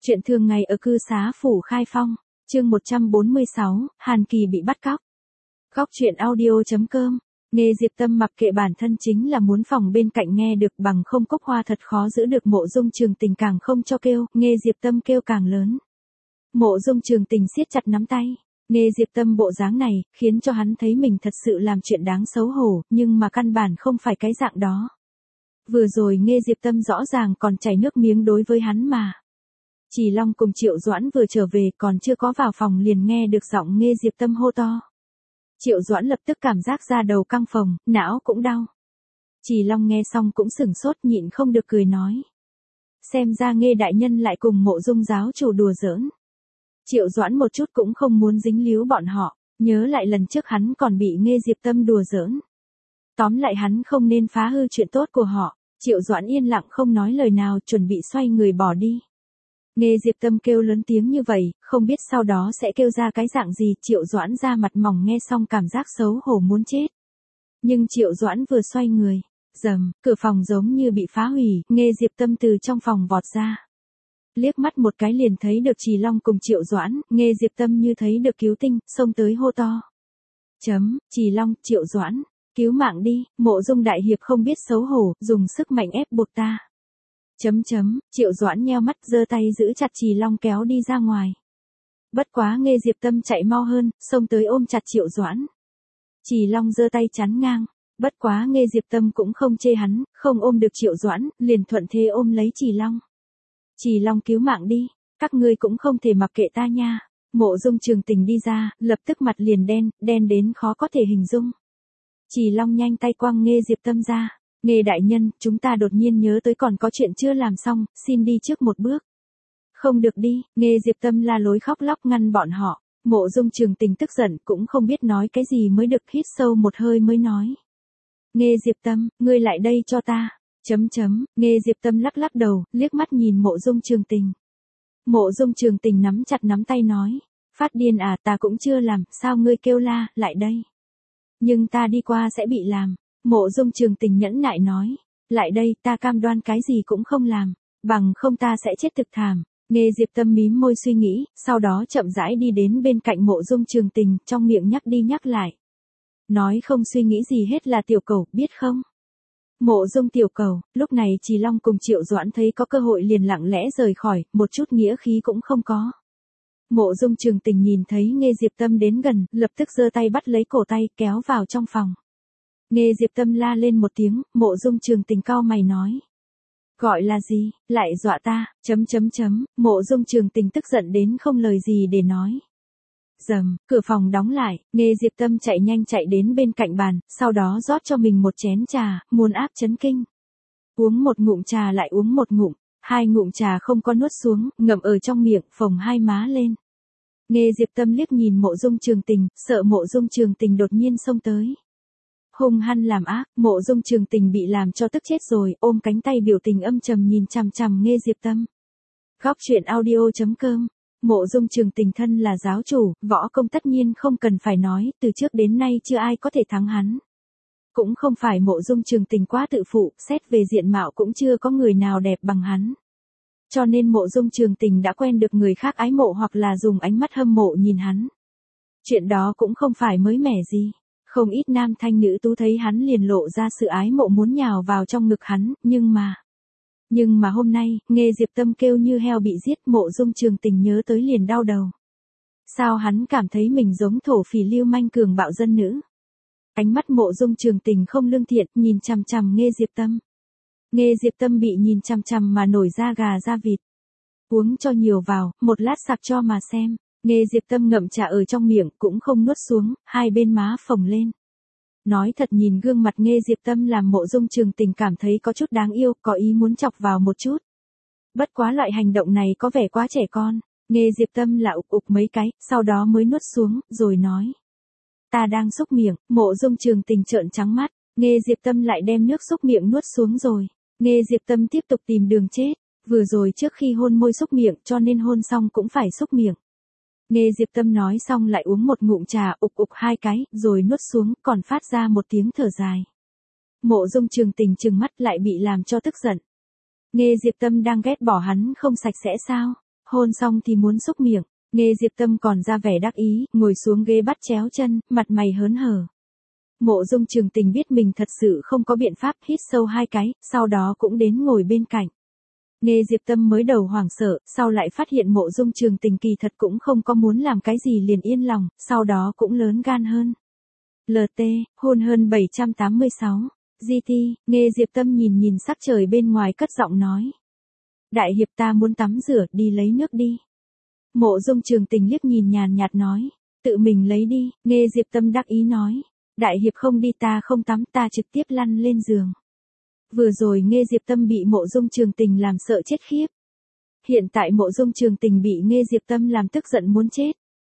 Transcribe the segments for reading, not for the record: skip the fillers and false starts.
Chuyện thường ngày ở cư xá phủ Khai Phong, chương 146, Hàn Kỳ bị bắt cóc. Góc chuyện audio.com. Nghe Diệp Tâm mặc kệ bản thân chính là muốn phòng bên cạnh nghe được, bằng không Cúc Hoa thật khó giữ được. Mộ Dung Trường Tình càng không cho kêu, nghe Diệp Tâm kêu càng lớn. Mộ Dung Trường Tình siết chặt nắm tay. Nghe Diệp Tâm bộ dáng này, khiến cho hắn thấy mình thật sự làm chuyện đáng xấu hổ, nhưng mà căn bản không phải cái dạng đó. Vừa rồi nghe Diệp Tâm rõ ràng còn chảy nước miếng đối với hắn mà. Chỉ Long cùng Triệu Doãn vừa trở về, còn chưa có vào phòng liền nghe được giọng nghe Diệp Tâm hô to. Triệu Doãn lập tức cảm giác da đầu căng phồng, não cũng đau. Chỉ Long nghe xong cũng sửng sốt, nhịn không được cười nói. Xem ra nghe đại nhân lại cùng Mộ Dung giáo chủ đùa giỡn. Triệu Doãn một chút cũng không muốn dính líu bọn họ, nhớ lại lần trước hắn còn bị nghe Diệp Tâm đùa giỡn. Tóm lại hắn không nên phá hư chuyện tốt của họ. Triệu Doãn yên lặng không nói lời nào, chuẩn bị xoay người bỏ đi. Nghe Diệp Tâm kêu lớn tiếng như vậy, không biết sau đó sẽ kêu ra cái dạng gì. Triệu Doãn ra mặt mỏng nghe xong cảm giác xấu hổ muốn chết. Nhưng Triệu Doãn vừa xoay người, rầm, cửa phòng giống như bị phá hủy, nghe Diệp Tâm từ trong phòng vọt ra. Liếc mắt một cái liền thấy được Trì Long cùng Triệu Doãn, nghe Diệp Tâm như thấy được cứu tinh, xông tới hô to. Trì Long, Triệu Doãn, cứu mạng đi, Mộ Dung đại hiệp không biết xấu hổ, dùng sức mạnh ép buộc ta. Triệu Doãn nheo mắt giơ tay giữ chặt Trì Long kéo đi ra ngoài. Bất quá nghe Diệp Tâm chạy mau hơn, xông tới ôm chặt Triệu Doãn. Trì Long giơ tay chắn ngang. Bất quá nghe Diệp Tâm cũng không chê hắn, không ôm được Triệu Doãn, liền thuận thế ôm lấy Trì Long. Trì Long cứu mạng đi, các ngươi cũng không thể mặc kệ ta nha. Mộ Dung Trường Tình đi ra, lập tức mặt liền đen đến khó có thể hình dung. Trì Long nhanh tay quăng nghe Diệp Tâm ra. Nghe đại nhân, chúng ta đột nhiên nhớ tới còn có chuyện chưa làm xong, xin đi trước một bước. Không được đi, nghe Diệp Tâm la lối khóc lóc ngăn bọn họ. Mộ Dung Trường Tình tức giận, cũng không biết nói cái gì mới được, hít sâu một hơi mới nói. Nghe Diệp Tâm, ngươi lại đây cho ta. Nghe Diệp Tâm lắc lắc đầu, liếc mắt nhìn Mộ Dung Trường Tình. Mộ Dung Trường Tình nắm chặt nắm tay nói. Phát điên à, ta cũng chưa làm, sao ngươi kêu la, lại đây. Nhưng ta đi qua sẽ bị làm. Mộ Dung Trường Tình nhẫn nại nói. Lại đây, ta cam đoan cái gì cũng không làm. Bằng không ta sẽ chết thực thảm. Nghe Diệp Tâm mím môi suy nghĩ, sau đó chậm rãi đi đến bên cạnh Mộ Dung Trường Tình, trong miệng nhắc đi nhắc lại. Nói không suy nghĩ gì hết là tiểu cẩu, biết không? Mộ Dung tiểu cẩu. Lúc này Trì Long cùng Triệu Doãn thấy có cơ hội liền lặng lẽ rời khỏi, một chút nghĩa khí cũng không có. Mộ Dung Trường Tình nhìn thấy nghe Diệp Tâm đến gần, lập tức giơ tay bắt lấy cổ tay, kéo vào trong phòng. Nghe Diệp Tâm la lên một tiếng, Mộ Dung Trường Tình cau mày nói. Gọi là gì, lại dọa ta, Mộ Dung Trường Tình tức giận đến không lời gì để nói. Rầm, cửa phòng đóng lại, nghe Diệp Tâm chạy nhanh chạy đến bên cạnh bàn, sau đó rót cho mình một chén trà, muôn áp chấn kinh. Uống một ngụm trà lại uống một ngụm, hai ngụm trà không có nuốt xuống, ngậm ở trong miệng, phồng hai má lên. Nghe Diệp Tâm liếc nhìn Mộ Dung Trường Tình, sợ Mộ Dung Trường Tình đột nhiên xông tới. Hung hăng làm ác, Mộ Dung Trường Tình bị làm cho tức chết rồi, ôm cánh tay biểu tình âm trầm nhìn chằm chằm nghe Diệp Tâm. Góc chuyện audio.com. Mộ Dung Trường Tình thân là giáo chủ, võ công tất nhiên không cần phải nói, từ trước đến nay chưa ai có thể thắng hắn. Cũng không phải Mộ Dung Trường Tình quá tự phụ, xét về diện mạo cũng chưa có người nào đẹp bằng hắn. Cho nên Mộ Dung Trường Tình đã quen được người khác ái mộ hoặc là dùng ánh mắt hâm mộ nhìn hắn. Chuyện đó cũng không phải mới mẻ gì. Không ít nam thanh nữ tú thấy hắn liền lộ ra sự ái mộ muốn nhào vào trong ngực hắn, nhưng mà hôm nay, nghe Diệp Tâm kêu như heo bị giết, Mộ Dung Trường Tình nhớ tới liền đau đầu. Sao hắn cảm thấy mình giống thổ phỉ lưu manh cường bạo dân nữ? Ánh mắt Mộ Dung Trường Tình không lương thiện, nhìn chằm chằm nghe Diệp Tâm. Nghe Diệp Tâm bị nhìn chằm chằm mà nổi da gà da vịt. Uống cho nhiều vào, một lát sặc cho mà xem. Nghe Diệp Tâm ngậm trà ở trong miệng, cũng không nuốt xuống, hai bên má phồng lên. Nói thật nhìn gương mặt nghe Diệp Tâm làm Mộ Dung Trường Tình cảm thấy có chút đáng yêu, có ý muốn chọc vào một chút. Bất quá loại hành động này có vẻ quá trẻ con, nghe Diệp Tâm là ục ục mấy cái, sau đó mới nuốt xuống, rồi nói. Ta đang xúc miệng, Mộ Dung Trường Tình trợn trắng mắt, nghe Diệp Tâm lại đem nước xúc miệng nuốt xuống rồi. Nghe Diệp Tâm tiếp tục tìm đường chết, vừa rồi trước khi hôn môi xúc miệng cho nên hôn xong cũng phải xúc miệng. Nghe Diệp Tâm nói xong lại uống một ngụm trà, ục ục hai cái, rồi nuốt xuống, còn phát ra một tiếng thở dài. Mộ Dung Trường Tình trừng mắt lại bị làm cho tức giận. Nghe Diệp Tâm đang ghét bỏ hắn không sạch sẽ sao? Hôn xong thì muốn xúc miệng, Nghe Diệp Tâm còn ra vẻ đắc ý, ngồi xuống ghế bắt chéo chân, mặt mày hớn hở. Mộ Dung Trường Tình biết mình thật sự không có biện pháp, hít sâu 2 cái, sau đó cũng đến ngồi bên cạnh. Nghe Diệp Tâm mới đầu hoảng sợ, sau lại phát hiện Mộ Dung Trường Tình kỳ thật cũng không có muốn làm cái gì liền yên lòng, sau đó cũng lớn gan hơn. LT, hôn hơn 786. GT, Nghe Diệp Tâm nhìn sắc trời bên ngoài cất giọng nói. Đại hiệp ta muốn tắm rửa, đi lấy nước đi. Mộ Dung Trường Tình liếc nhìn nhàn nhạt nói. Tự mình lấy đi, Nghe Diệp Tâm đắc ý nói. Đại hiệp không đi ta không tắm, ta trực tiếp lăn lên giường. Vừa rồi Nghe Diệp Tâm bị Mộ Dung Trường Tình làm sợ chết khiếp. Hiện tại Mộ Dung Trường Tình bị Nghe Diệp Tâm làm tức giận muốn chết.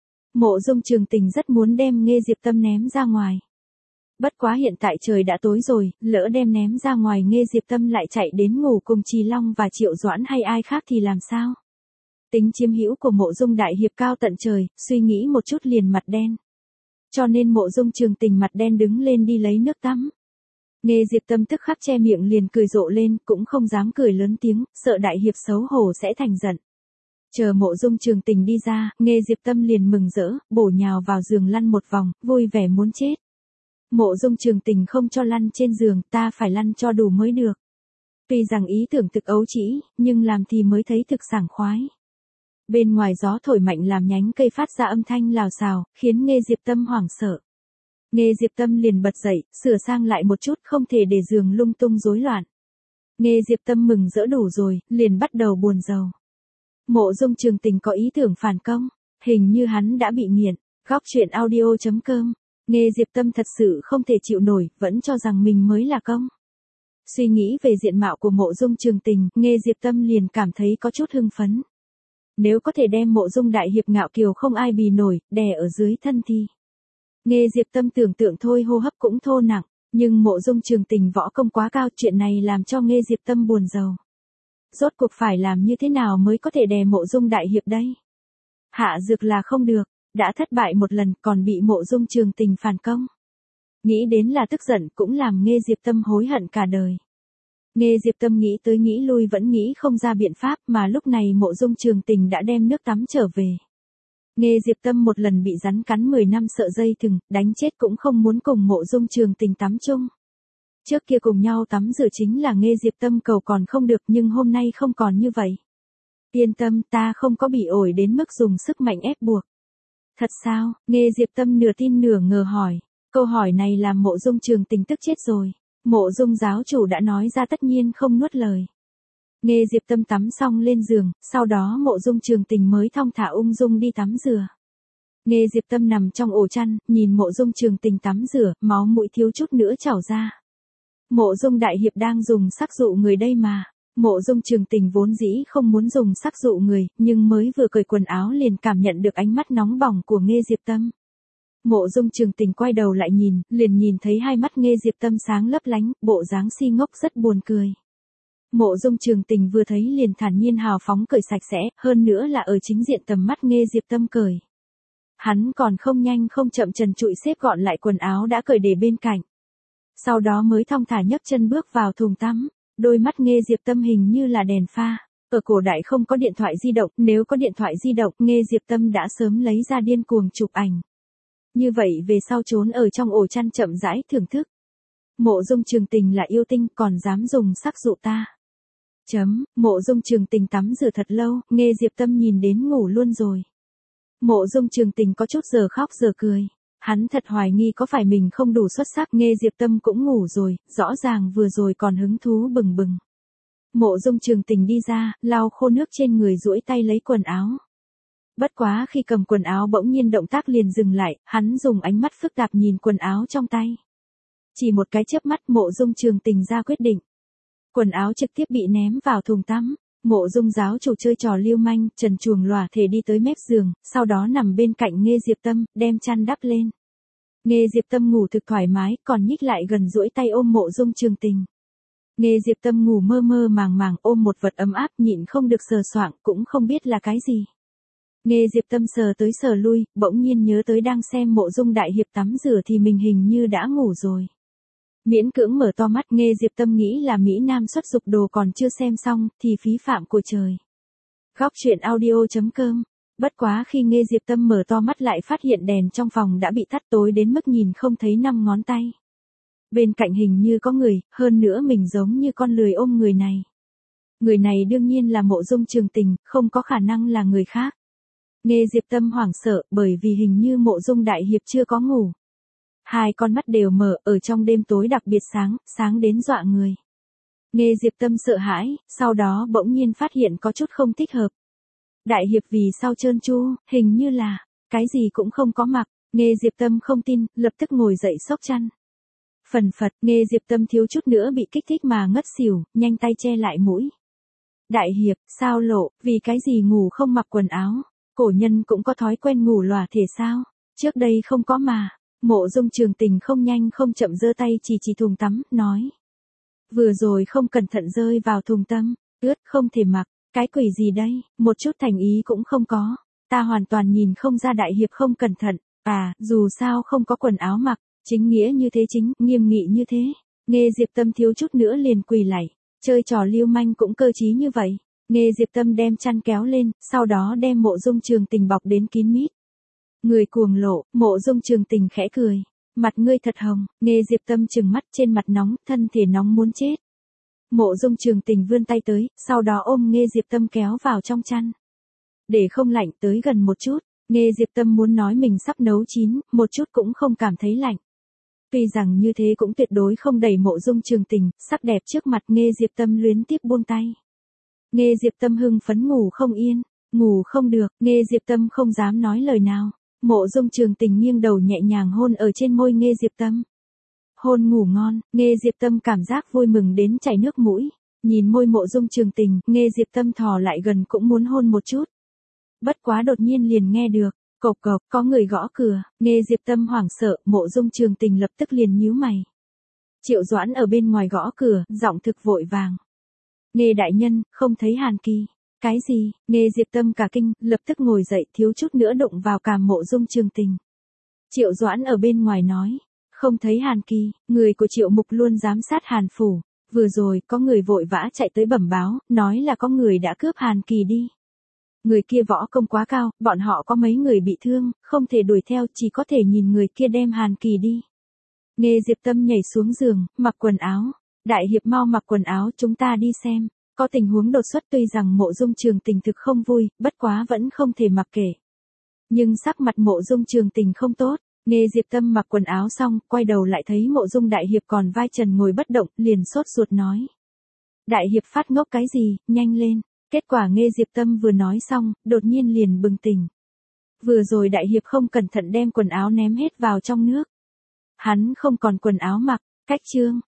Mộ Dung Trường Tình rất muốn đem Nghe Diệp Tâm ném ra ngoài. Bất quá hiện tại trời đã tối rồi, lỡ đem ném ra ngoài Nghe Diệp Tâm lại chạy đến ngủ cùng Trì Long và Triệu Doãn hay ai khác thì làm sao? Tính chiếm hữu của Mộ Dung đại hiệp cao tận trời, suy nghĩ một chút liền mặt đen. Cho nên Mộ Dung Trường Tình mặt đen đứng lên đi lấy nước tắm. Nghe Diệp Tâm tức khắc che miệng liền cười rộ lên, cũng không dám cười lớn tiếng, sợ đại hiệp xấu hổ sẽ thành giận. Chờ Mộ Dung Trường Tình đi ra, Nghe Diệp Tâm liền mừng rỡ, bổ nhào vào giường lăn một vòng, vui vẻ muốn chết. Mộ Dung Trường Tình không cho lăn trên giường, ta phải lăn cho đủ mới được. Tuy rằng ý tưởng thực ấu trĩ, nhưng làm thì mới thấy thực sảng khoái. Bên ngoài gió thổi mạnh làm nhánh cây phát ra âm thanh lào xào, khiến Nghe Diệp Tâm hoảng sợ. Nghe Diệp Tâm liền bật dậy, sửa sang lại một chút, không thể để giường lung tung rối loạn. Nghe Diệp Tâm mừng rỡ đủ rồi, liền bắt đầu buồn rầu. Mộ Dung Trường Tình có ý tưởng phản công, hình như hắn đã bị nghiện. Góc truyện audio.com. Nghe Diệp Tâm thật sự không thể chịu nổi, vẫn cho rằng mình mới là công. Suy nghĩ về diện mạo của Mộ Dung Trường Tình, Nghe Diệp Tâm liền cảm thấy có chút hưng phấn. Nếu có thể đem Mộ Dung đại hiệp ngạo kiều không ai bì nổi, đè ở dưới thân thì. Nghe Diệp Tâm tưởng tượng thôi hô hấp cũng thô nặng, nhưng Mộ Dung Trường Tình võ công quá cao, chuyện này làm cho Nghe Diệp Tâm buồn rầu. Rốt cuộc phải làm như thế nào mới có thể đè Mộ Dung đại hiệp đây? Hạ dược là không được, đã thất bại một lần còn bị Mộ Dung Trường Tình phản công. Nghĩ đến là tức giận cũng làm Nghe Diệp Tâm hối hận cả đời. Nghe Diệp Tâm nghĩ tới nghĩ lui vẫn nghĩ không ra biện pháp, mà lúc này Mộ Dung Trường Tình đã đem nước tắm trở về. Nghe Diệp Tâm một lần bị rắn cắn 10 năm sợ dây thừng, đánh chết cũng không muốn cùng Mộ Dung Trường Tình tắm chung. Trước kia cùng nhau tắm rửa chính là Nghe Diệp Tâm cầu còn không được, nhưng hôm nay không còn như vậy. Yên tâm, ta không có bị ổi đến mức dùng sức mạnh ép buộc. Thật sao? Nghe Diệp Tâm nửa tin nửa ngờ hỏi. Câu hỏi này làm Mộ Dung Trường Tình tức chết rồi. Mộ Dung giáo chủ đã nói ra tất nhiên không nuốt lời. Nghe Diệp Tâm tắm xong lên giường, sau đó Mộ Dung Trường Tình mới thong thả ung dung đi tắm rửa. Nghe Diệp Tâm nằm trong ổ chăn, nhìn Mộ Dung Trường Tình tắm rửa, máu mũi thiếu chút nữa trào ra. Mộ Dung đại hiệp đang dùng sắc dụ người đây mà. Mộ Dung Trường Tình vốn dĩ không muốn dùng sắc dụ người, nhưng mới vừa cởi quần áo liền cảm nhận được ánh mắt nóng bỏng của Nghe Diệp Tâm. Mộ Dung Trường Tình quay đầu lại nhìn, liền nhìn thấy hai mắt Nghe Diệp Tâm sáng lấp lánh, bộ dáng si ngốc rất buồn cười. Mộ Dung Trường Tình vừa thấy liền thản nhiên hào phóng cởi sạch sẽ, hơn nữa là ở chính diện tầm mắt Nghe Diệp Tâm cởi. Hắn còn không nhanh không chậm trần trụi xếp gọn lại quần áo đã cởi để bên cạnh. Sau đó mới thong thả nhấc chân bước vào thùng tắm, đôi mắt Nghe Diệp Tâm hình như là đèn pha. Ở cổ đại không có điện thoại di động, nếu có điện thoại di động, Nghe Diệp Tâm đã sớm lấy ra điên cuồng chụp ảnh. Như vậy về sau trốn ở trong ổ chăn chậm rãi thưởng thức. Mộ Dung Trường Tình là yêu tinh còn dám dùng sắc dụ ta. Mộ Dung Trường Tình tắm rửa thật lâu, Nghe Diệp Tâm nhìn đến ngủ luôn rồi. Mộ Dung Trường Tình có chút giờ khóc giờ cười. Hắn thật hoài nghi có phải mình không đủ xuất sắc, Nghe Diệp Tâm cũng ngủ rồi, rõ ràng vừa rồi còn hứng thú bừng bừng. Mộ Dung Trường Tình đi ra, lau khô nước trên người duỗi tay lấy quần áo. Bất quá khi cầm quần áo bỗng nhiên động tác liền dừng lại, hắn dùng ánh mắt phức tạp nhìn quần áo trong tay. Chỉ một cái chớp mắt Mộ Dung Trường Tình ra quyết định. Quần áo trực tiếp bị ném vào thùng tắm. Mộ Dung giáo chủ chơi trò lưu manh, trần truồng lòa thể đi tới mép giường, sau đó nằm bên cạnh Nghe Diệp Tâm, đem chăn đắp lên. Nghe Diệp Tâm ngủ thực thoải mái, còn nhích lại gần duỗi tay ôm Mộ Dung Trường Tình. Nghe Diệp Tâm ngủ mơ mơ màng màng ôm một vật ấm áp nhịn không được sờ soạng, cũng không biết là cái gì. Nghe Diệp Tâm sờ tới sờ lui, bỗng nhiên nhớ tới đang xem Mộ Dung đại hiệp tắm rửa thì mình hình như đã ngủ rồi. Miễn cưỡng mở to mắt, Nghe Diệp Tâm nghĩ là Mỹ Nam xuất dục đồ còn chưa xem xong, thì phí phạm của trời. Góc chuyện audio.com. Bất quá khi Nghê Diệp Tâm mở to mắt lại phát hiện đèn trong phòng đã bị tắt tối đến mức nhìn không thấy 5 ngón tay. Bên cạnh hình như có người, hơn nữa mình giống như con lười ôm người này. Người này đương nhiên là Mộ Dung Trường Tình, không có khả năng là người khác. Nghê Diệp Tâm hoảng sợ bởi vì hình như Mộ Dung Đại Hiệp chưa có ngủ. Hai con mắt đều mở ở trong đêm tối đặc biệt sáng, sáng đến dọa người. Nghê Diệp Tâm sợ hãi, sau đó bỗng nhiên phát hiện có chút không thích hợp. Đại Hiệp vì sao trơn tru, hình như là, cái gì cũng không có mặc. Nghê Diệp Tâm không tin, lập tức ngồi dậy xốc chăn. Phần phật, Nghê Diệp Tâm thiếu chút nữa bị kích thích mà ngất xỉu, nhanh tay che lại mũi. Đại Hiệp, sao lộ, vì cái gì ngủ không mặc quần áo? Cổ nhân cũng có thói quen ngủ lòa thể sao? Trước đây không có mà. Mộ Dung Trường Tình không nhanh không chậm giơ tay chỉ thùng tắm, nói. Vừa rồi không cẩn thận rơi vào thùng tắm, ướt không thể mặc, cái quỷ gì đây, một chút thành ý cũng không có. Ta hoàn toàn nhìn không ra Đại Hiệp không cẩn thận, dù sao không có quần áo mặc, chính nghĩa như thế chính, nghiêm nghị như thế. Nghê Diệp Tâm thiếu chút nữa liền quỳ lạy, chơi trò lưu manh cũng cơ trí như vậy. Nghê Diệp Tâm đem chăn kéo lên, sau đó đem Mộ Dung Trường Tình bọc đến kín mít. Người cuồng lộ, Mộ Dung Trường Tình khẽ cười. Mặt ngươi thật hồng, Nghê Diệp Tâm trừng mắt trên mặt nóng, thân thể nóng muốn chết. Mộ Dung Trường Tình vươn tay tới, sau đó ôm Nghê Diệp Tâm kéo vào trong chăn. Để không lạnh tới gần một chút, Nghê Diệp Tâm muốn nói mình sắp nấu chín, một chút cũng không cảm thấy lạnh. Tuy rằng như thế cũng tuyệt đối không đẩy Mộ Dung Trường Tình, sắc đẹp trước mặt Nghê Diệp Tâm luyến tiếp buông tay. Nghê Diệp Tâm hưng phấn ngủ không yên, ngủ không được, Nghê Diệp Tâm không dám nói lời nào. Mộ Dung Trường Tình nghiêng đầu nhẹ nhàng hôn ở trên môi Nghê Diệp Tâm. Hôn ngủ ngon, Nghê Diệp Tâm cảm giác vui mừng đến chảy nước mũi. Nhìn môi Mộ Dung Trường Tình, Nghê Diệp Tâm thò lại gần cũng muốn hôn một chút. Bất quá đột nhiên liền nghe được, cộc cộc, có người gõ cửa. Nghê Diệp Tâm hoảng sợ, Mộ Dung Trường Tình lập tức liền nhíu mày. Triệu Doãn ở bên ngoài gõ cửa, giọng thực vội vàng. Nghê đại nhân, không thấy Hàn Kỳ. Cái gì? Nghê Diệp Tâm cả kinh, lập tức ngồi dậy thiếu chút nữa đụng vào cằm Mộ Dung Trường Tình. Triệu Doãn ở bên ngoài nói, không thấy Hàn Kỳ, người của Triệu Mục luôn giám sát Hàn Phủ. Vừa rồi, có người vội vã chạy tới bẩm báo, nói là có người đã cướp Hàn Kỳ đi. Người kia võ công quá cao, bọn họ có mấy người bị thương, không thể đuổi theo, chỉ có thể nhìn người kia đem Hàn Kỳ đi. Nghê Diệp Tâm nhảy xuống giường, mặc quần áo. Đại Hiệp mau mặc quần áo, chúng ta đi xem. Có tình huống đột xuất, tuy rằng Mộ Dung Trường Tình thực không vui, bất quá vẫn không thể mặc kệ. Nhưng sắc mặt Mộ Dung Trường Tình không tốt. Nghê Diệp Tâm mặc quần áo xong, quay đầu lại thấy Mộ Dung Đại Hiệp còn vai trần ngồi bất động, liền sốt ruột nói. Đại Hiệp phát ngốc cái gì, nhanh lên. Kết quả Nghê Diệp Tâm vừa nói xong, đột nhiên liền bừng tỉnh. Vừa rồi Đại Hiệp không cẩn thận đem quần áo ném hết vào trong nước. Hắn không còn quần áo mặc, cách chương.